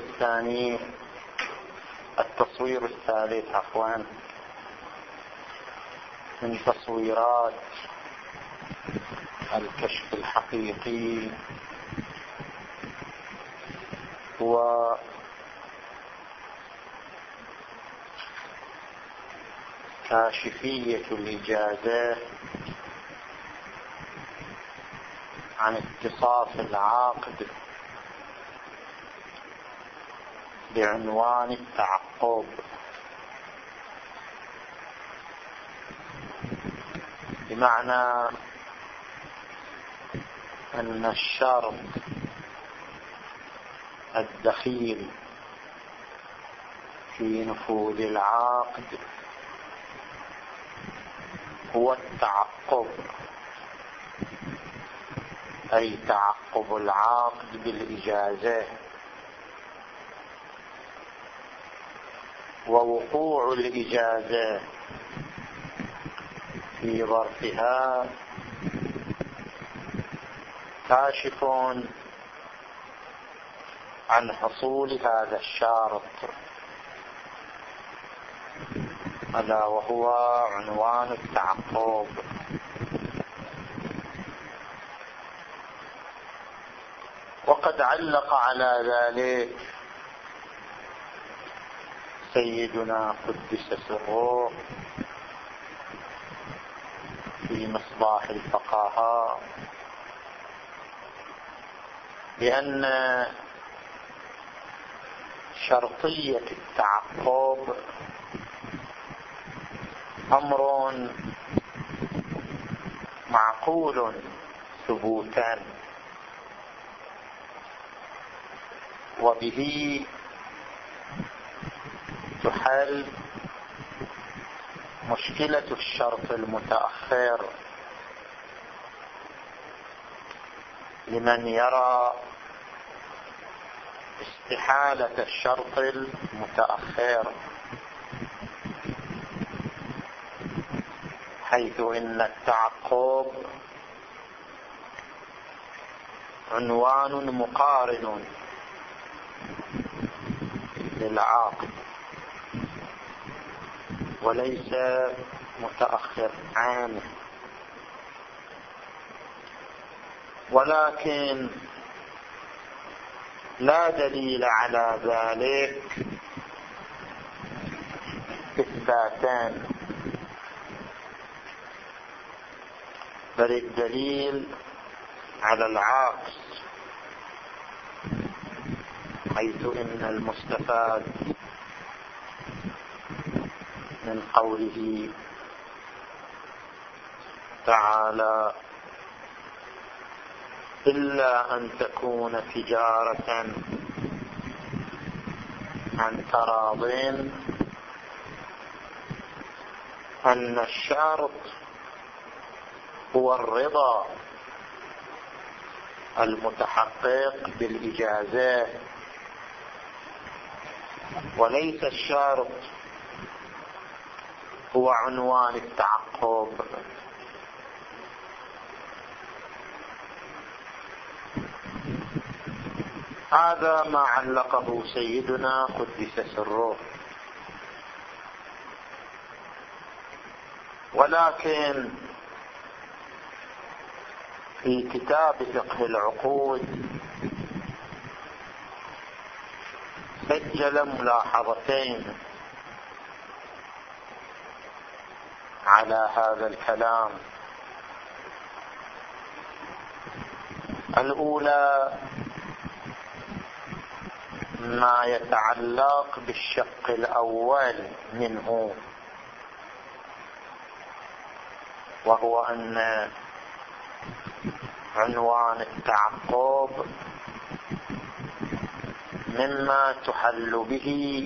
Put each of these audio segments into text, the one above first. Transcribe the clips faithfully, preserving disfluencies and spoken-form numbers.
الثاني التصوير الثالث عفوا من تصويرات الكشف الحقيقي هو كاشفية الإجازة عن اتصاف العقد بعنوان التعقب، بمعنى أن الشرط الدخيل في نفوذ العقد هو التعقب، أي تعقب العقد بالإجازة، ووقوع الإجازة في ظرفها كاشف عن حصول هذا الشرط، ألا وهو عنوان التعقب. وقد علق على ذلك سيدنا قدس سره في مصباح الفقهاء بأن شرطية التعقب أمر معقول ثبوتا، وبه تحل مشكلة الشرط المتأخر لمن يرى استحالة الشرط المتأخر، حيث إن التعقب عنوان مقارن للعقد وليس متأخر عنه، ولكن لا دليل على ذلك إثباتان، بل الدليل على العكس، حيث إن المستفاد من قوله تعالى إلا أن تكون تجارة عن تراض، أن الشرط هو الرضا المتحقق بالإجازة، وليس الشرط هو عنوان التعقب. هذا ما علقه سيدنا قدس سره. ولكن في كتاب فقه العقود سجل ملاحظتين على هذا الكلام. الأولى ما يتعلق بالشق الأول منه، وهو أن عنوان التعقب مما تحل به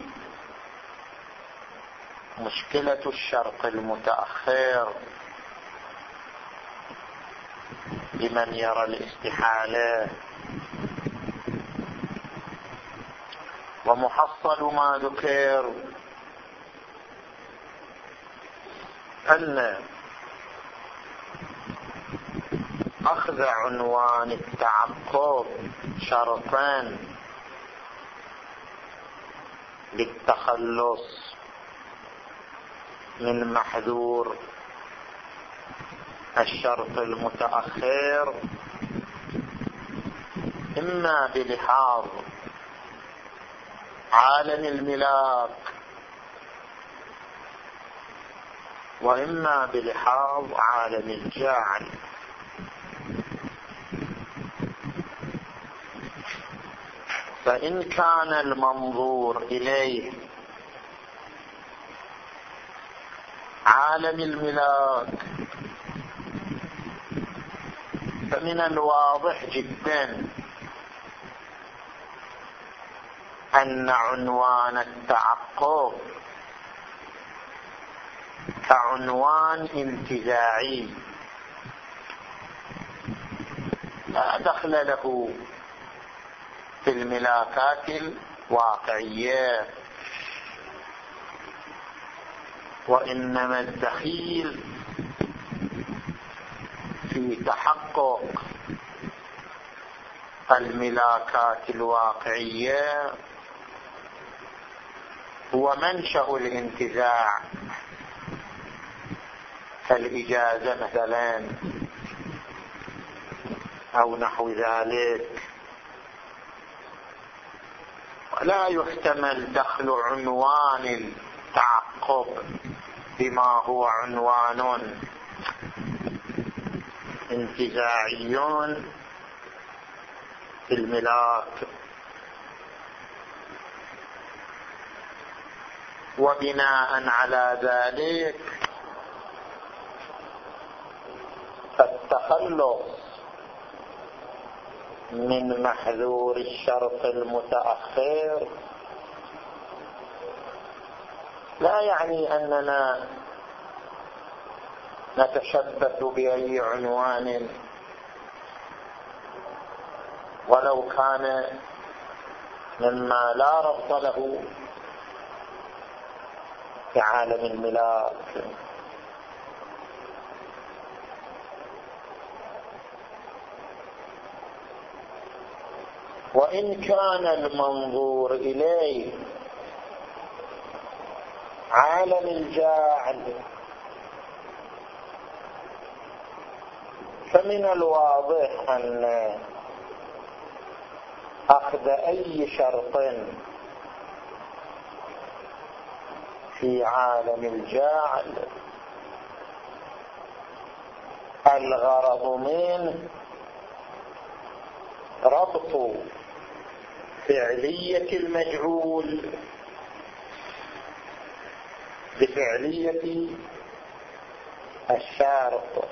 مشكلة الشرط المتأخر لمن يرى الاستحالة. ومحصل ما ذكر أن أخذ عنوان التعقب شرطان للتخلص من محذور الشرط المتأخر، إما بلحاظ عالم الملاك وإما بلحاظ عالم الجعل. فإن كان المنظور إليه عالم الملاك فمن الواضح جدا أن عنوان التعقب كعنوان انتزاعي لا دخل له في الملاكات الواقعية، وإنما الدخيل في تحقق الملاكات الواقعية هو منشأ الانتزاع، كالإجازة مثلا أو نحو ذلك. ولا يحتمل دخل عنوان التعقب بما هو عنوان انتزاعي في الملاك. وبناء على ذلك التخلص من محذور الشرط المتأخر لا يعني أننا نتشبث بأي عنوان ولو كان مما لا ربط له في عالم الملاك. وإن كان المنظور إليه عالم الجاعل فمن الواضح أن أخذ أي شرط في عالم الجاعل الغرض منه ربط فعلية المجعول بفعلية الشرط.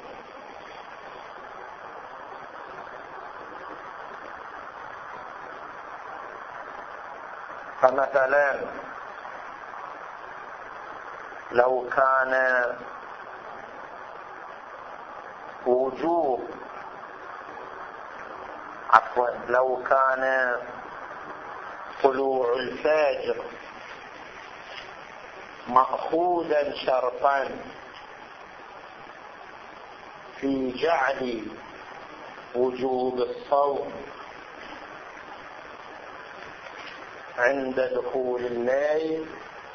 فمثلا لو كان وجوب عفوا لو كان طلوع الفجر مأخوذا شرطا في جعل وجوب الصوم عند دخول الليل،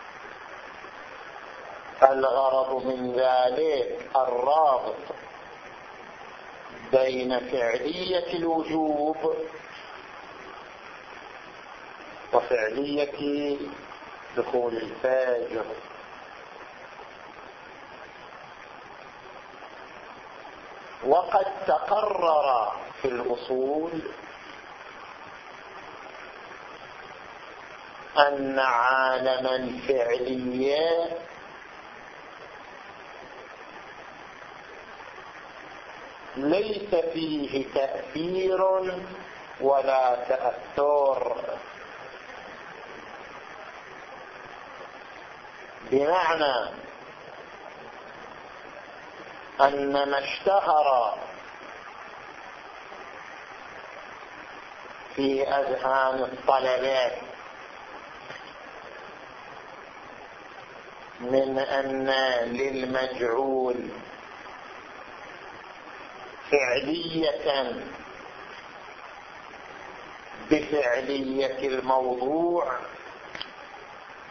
الغرض من ذلك الرابط بين فعلية الوجوب وفعلية دخول الفجر. وقد تقرر في الأصول أن عالم الفعلية ليس فيه تأثير ولا تأثر، بمعنى أن ما اشتهر في أذهان الطلبة من أن للمجعول فعلية بفعلية الموضوع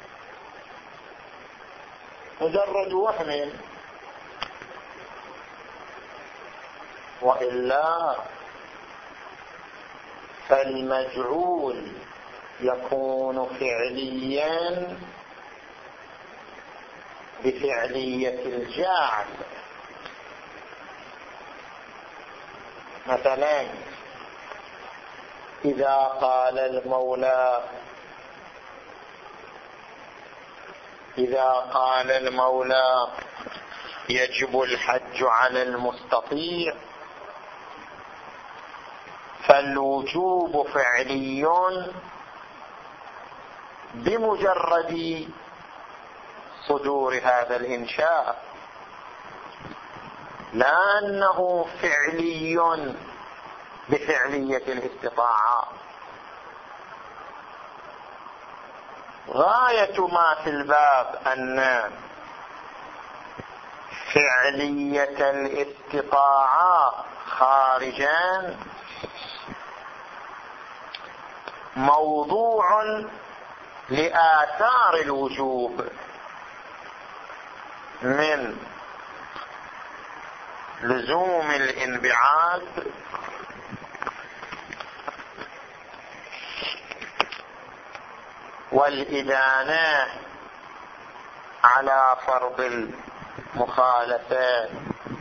مجرد وهم، وإلا فالمجعول يكون فعليا بفعلية الجاعل. مثلا إذا قال المولى إذا قال المولى يجب الحج على المستطيع، فالوجوب فعلي بمجرد صدور هذا الإنشاء، لا أنه فعلي بفعلية الاستطاعة. غاية ما في الباب أن فعلية الاستطاعة خارجا موضوع لآثار الوجوب من لزوم الانبعاث والإدانة على فرض المخالفة،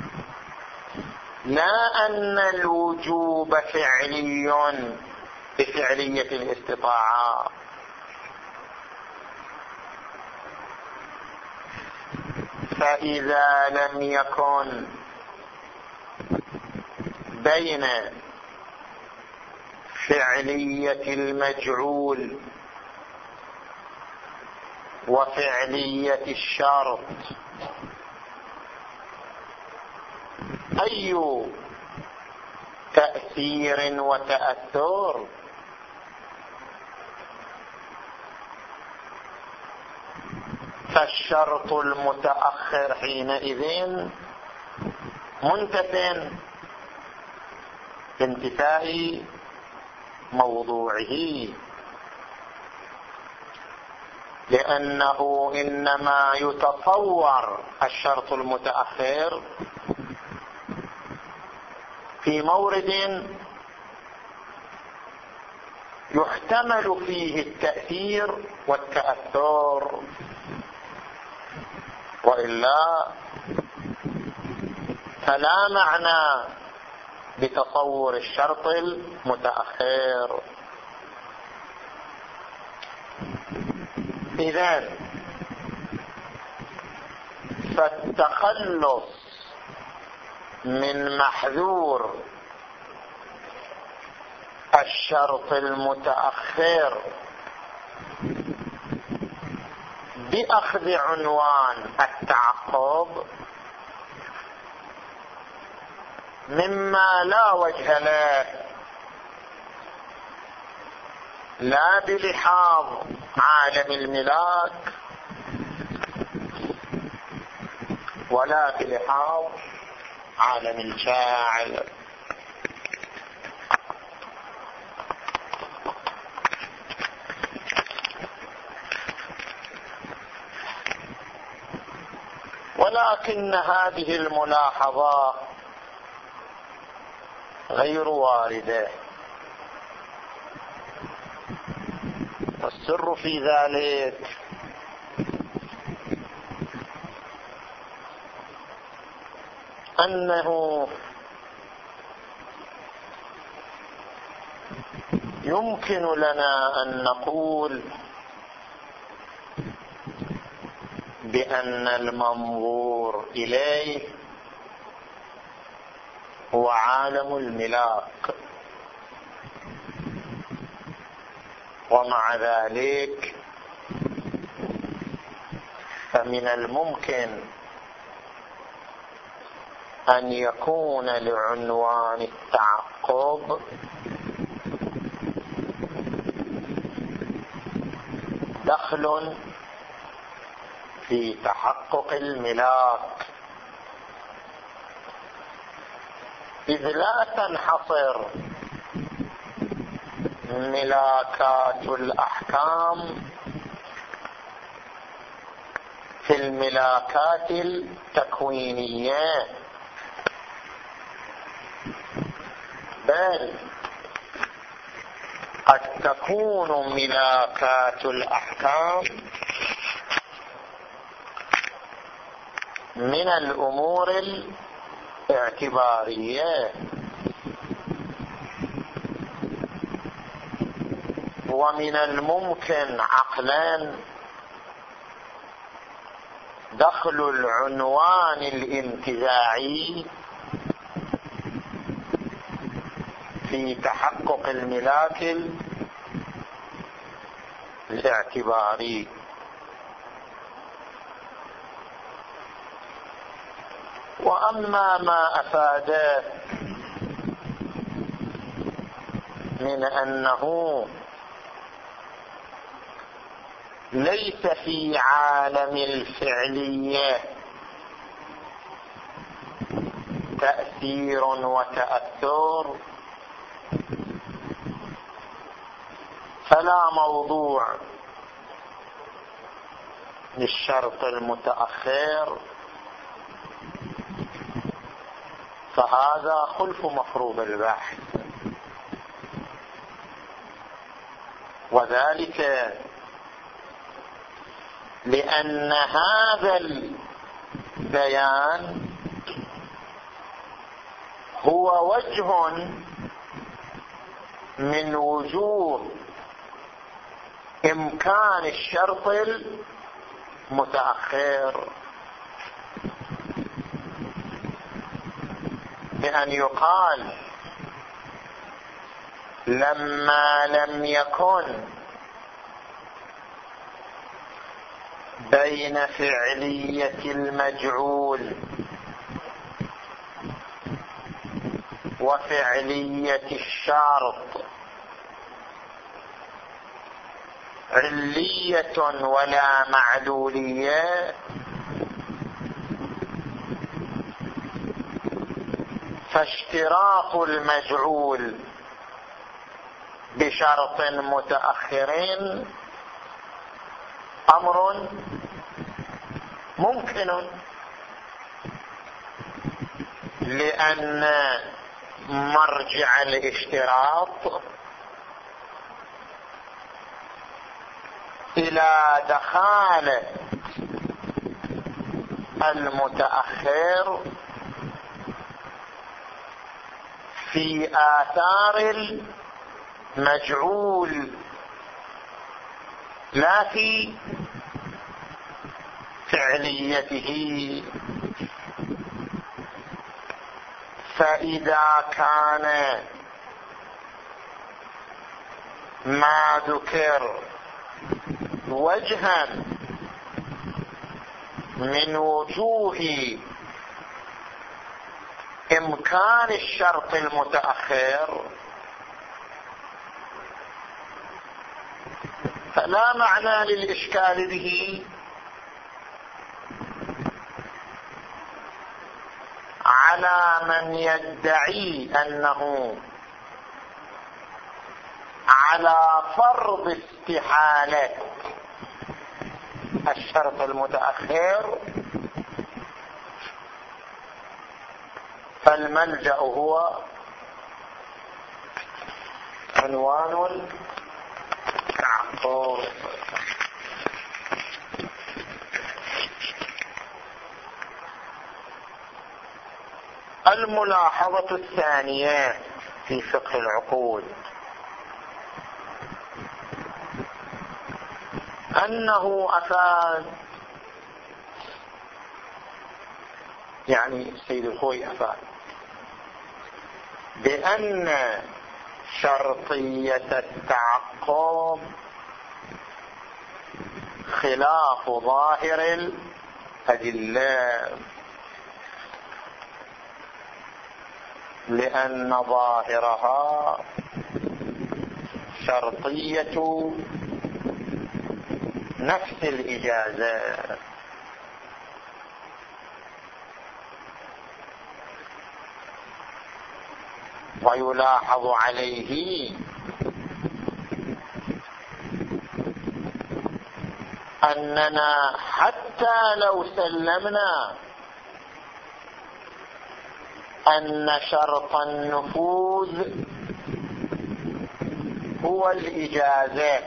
لا أن الوجوب فعلي بفعلية الاستطاعة. فإذا لم يكن بين فعلية المجعول وفعلية الشرط أي تأثير وتأثر، فالشرط المتأخر حينئذ منتف بانتفاء موضوعه، لأنه إنما يتصور الشرط المتأخر في مورد يحتمل فيه التأثير والتأثر، وإلا فلا معنى بتصور الشرط المتأخر. إذن فالتخلص من محذور الشرط المتأخر بأخذ عنوان التعقب مما لا وجه له، لا بلحاظ عالم الملاك ولا بلحاظ عالم الجاعل. ولكن هذه الملاحظة غير واردة، والسر في ذلك أنه يمكن لنا أن نقول بأن المنظور إليه هو عالم الملاك، ومع ذلك فمن الممكن أن يكون لعنوان التعقب دخل في تحقق الملاك، إذ لا تنحصر ملاكات الأحكام في الملاكات التكوينية، بل قد تكون ملاكات الأحكام من الأمور الاعتبارية، ومن الممكن عقلا دخل العنوان الانتزاعي في تحقق الملاك الاعتباري. وأما ما أفاده من أنه ليس في عالم الفعلية تأثير وتأثر، فلا موضوع للشرط المتأخر، فهذا خلف مفروض البحث، وذلك لأن هذا البيان هو وجه من وجوه إمكان الشرط المتأخر، بأن يقال لما لم يكن بين فعلية المجعول وفعلية الشرط علية ولا معلولية، فاشتراط المجعول بشرط متأخر أمر ممكن، لأن مرجع الاشتراط إلى دخال المتأخر في آثار المجعول لا في فعليته. فإذا كان ما ذكر وجها من وجوه إمكان الشرط المتأخر، فلا معنى للإشكال به على من يدعي أنه على فرض استحالة الشرط المتأخر، فالملجأ هو عنوان التعقل. الملاحظة الثانية في فقه العقول أنه أفاد، يعني السيد الخوي أفاد بأن شرطية التعقب خلاف ظاهر الأدلة، لأن ظاهرها شرطية نفس الإجازة، ويلاحظ عليه أننا حتى لو سلمنا أن شرط النفوذ هو الإجازة،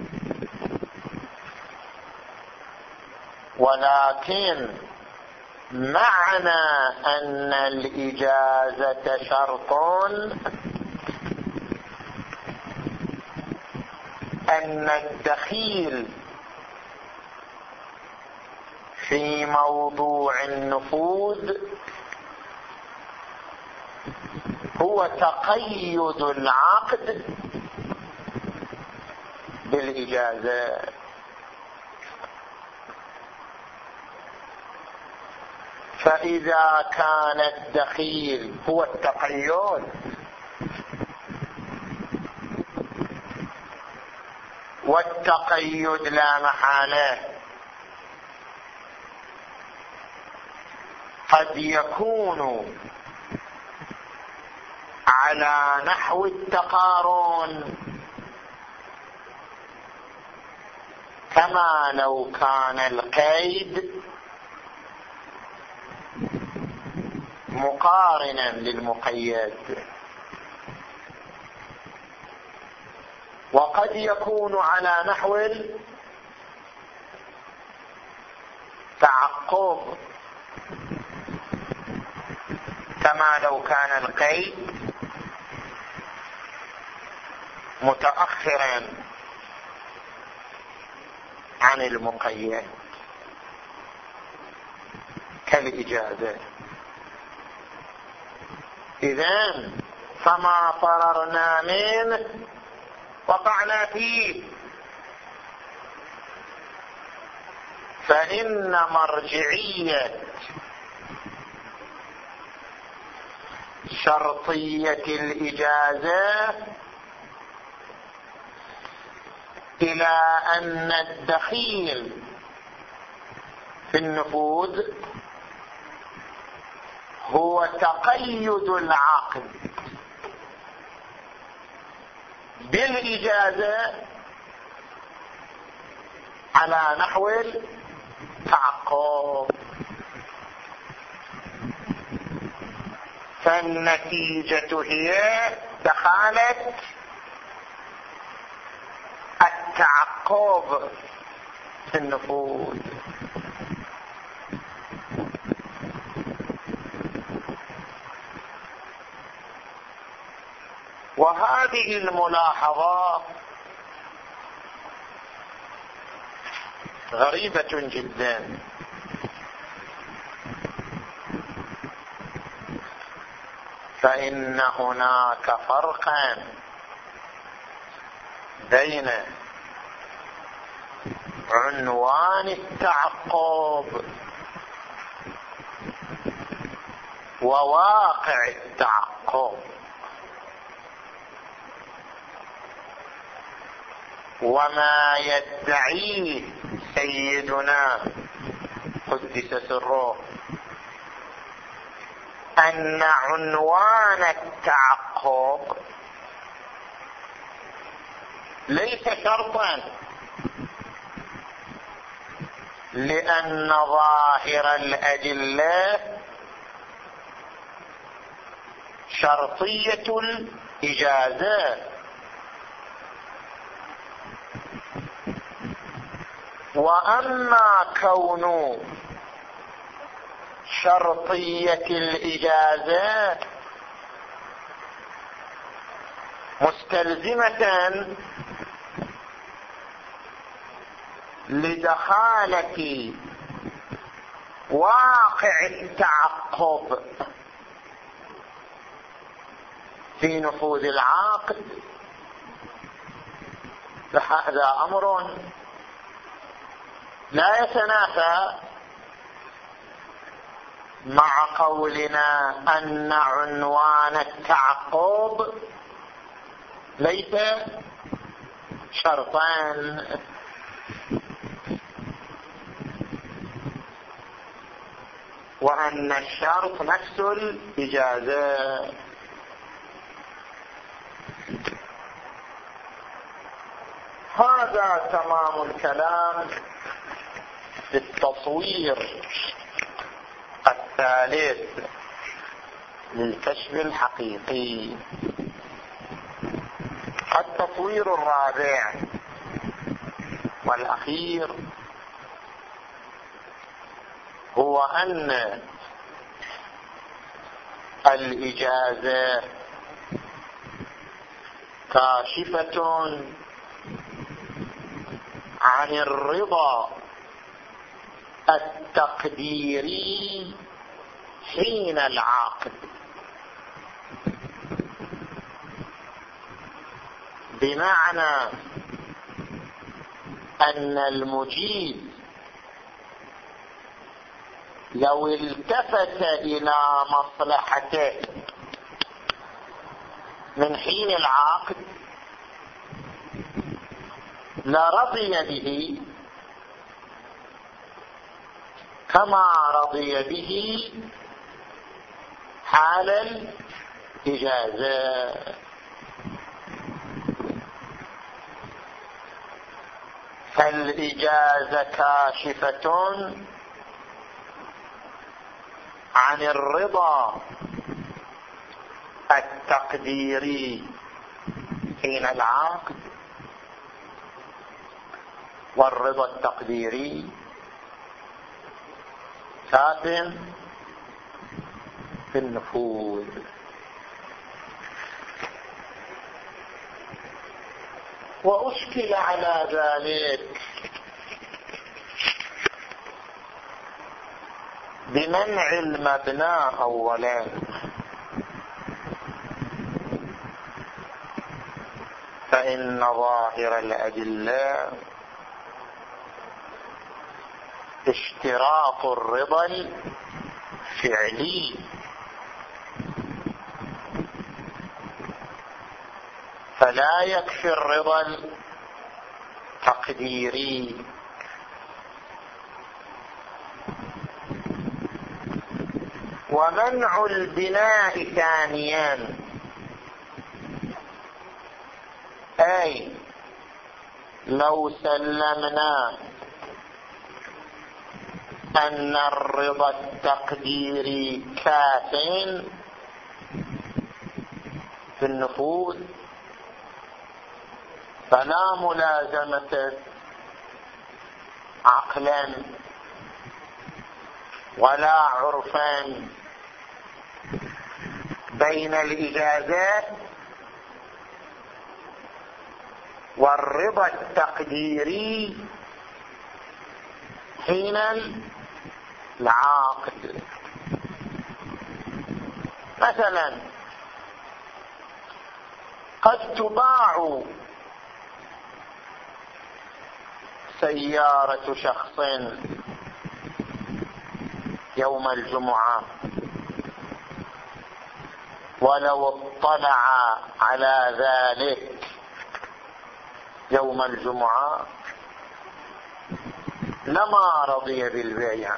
ولكن معنى أن الإجازة شرط أن الدخيل في موضوع النفوذ هو تقيد العقد بالإجازة. فإذا كان الدخيل هو التقيد والتقيد لا محالة قد يكون على نحو التقارن، كما لو كان القيد مقارنا للمقيد، وقد يكون على نحو التعقب، كما لو كان القيد متأخرا عن المقيد كالإجازة. إذن فما فررنا منه وقعنا فيه، فإن مرجعية شرطية الإجازة إلى أن الدخيل في النفوذ هو تقيد العقد بالإجازة على نحو التعقب. فالنتيجة هي دخالة التعقب في النفوذ. وهذه الملاحظة غريبة جدا، فإن هناك فرقا بين عنوان التعقب وواقع التعقب. وما يدعيه سيدنا قدس سره أن عنوان التعقب ليس شرطا، لأن ظاهر الأدلة شرطية الإجازة، وأما كون شرطية الإجازة مستلزمة لدخالة واقع التعقب في نفوذ العقد، فهذا أمر لا يتنافى مع قولنا أن عنوان التعقب ليس شرطان. وأن الشرط نفس الإجازة. هذا تمام الكلام التصوير الثالث للكشف الحقيقي. التصوير الرابع والأخير هو أن الإجازة كاشفة عن الرضا التقديري حين العقد، بمعنى أن المجيز لو التفت إلى مصلحته من حين العقد لرضي به كما رضي به حال الإجازة. فالإجازة كاشفة عن الرضا التقديري حين العقد، والرضا التقديري كاف في النفوذ. وأشكل على ذلك بمنع المبنى أولا، فإن ظاهر الأدلة اشتراط الرضا الفعلي، فلا يكفي الرضا التقديري. ومنع البناء ثانيا، أي لو سلمنا أن الرضا التقديري كاف في النفوذ، فلا ملازمة عقلا ولا عرفا بين الإجازات والرضا التقديري حين العقد. مثلا قد تباع سيارة شخص يوم الجمعة، ولو اطلع على ذلك يوم الجمعة لما رضي بالبيع،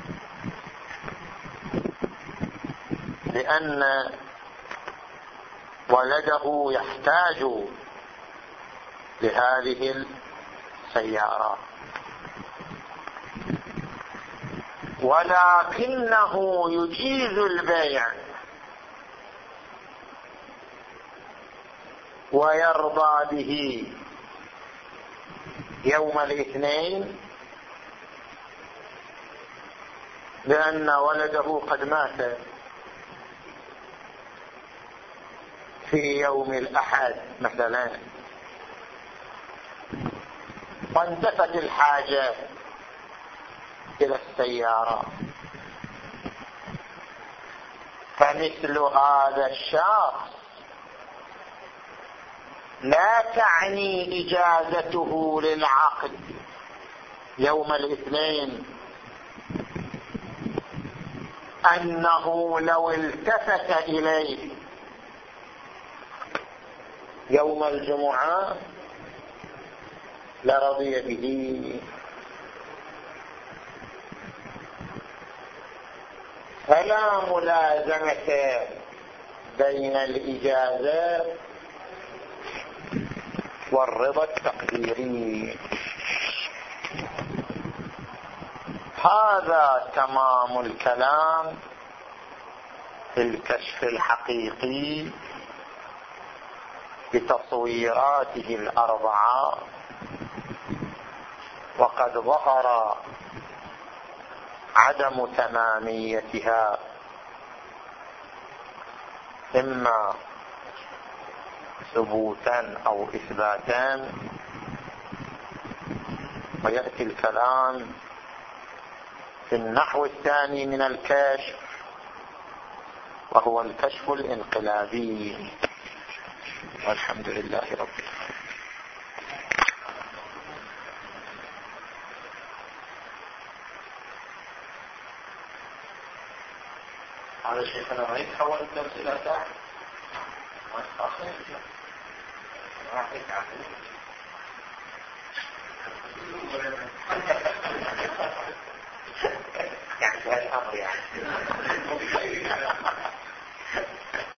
لأن ولده يحتاج لهذه السيارة، ولكنه يجيز البيع ويرضى به يوم الاثنين لأن ولده قد مات في يوم الأحد مثلا، وانتفت الحاجة إلى السيارة، فمثل هذا الشخص لا تعني إجازته للعقد يوم الاثنين أنه لو التفت إليه يوم الجمعة لرضي به، فلا ملازمة بين الإجازة والرضا التقديري. هذا تمام الكلام في الكشف الحقيقي بتصويراته الأربعة، وقد ظهر عدم تماميتها إما ثبوتا أو إثباتا. ويأتي الكلام في النحو الثاني من الكشف، وهو الكشف الانقلابي. والحمد لله رب العالمين. هذا شيخنا ما يتحول الدرس إلى ساعة ما يتأخر راح يتعب يعني هذا الأمر يعني